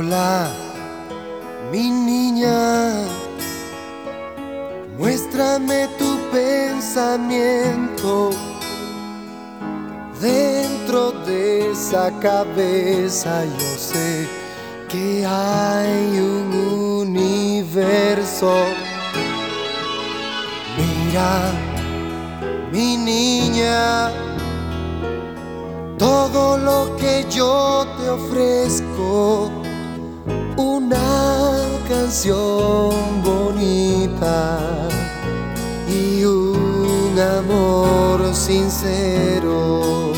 Hola, mi niña, muéstrame tu pensamiento. Dentro de esa cabeza yo sé que hay un universo. Mira, mi niña, todo lo que yo te ofrezco, una canción bonita y un amor sincero.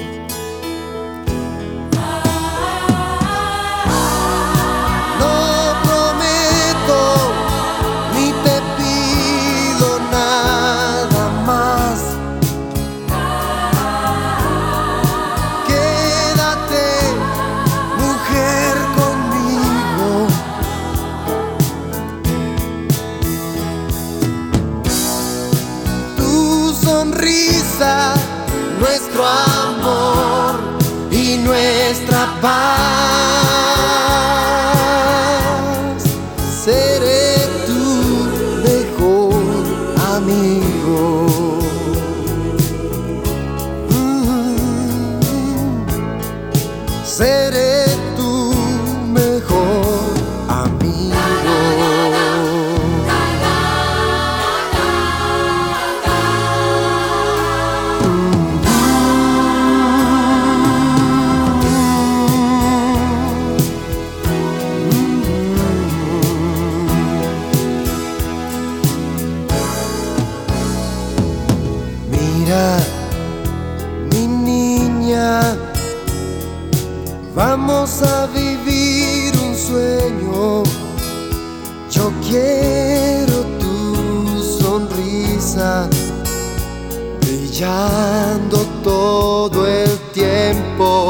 No prometo ni te pido nada más. Quédate, mujer, conmigo. Tu sonrisa, nuestro amor y nuestra paz. Seré tu mejor amigo. Seré tu mejor amigo. Mira, mi niña, vamos a vivir un sueño. Yo quiero tu sonrisa brillando todo el tiempo.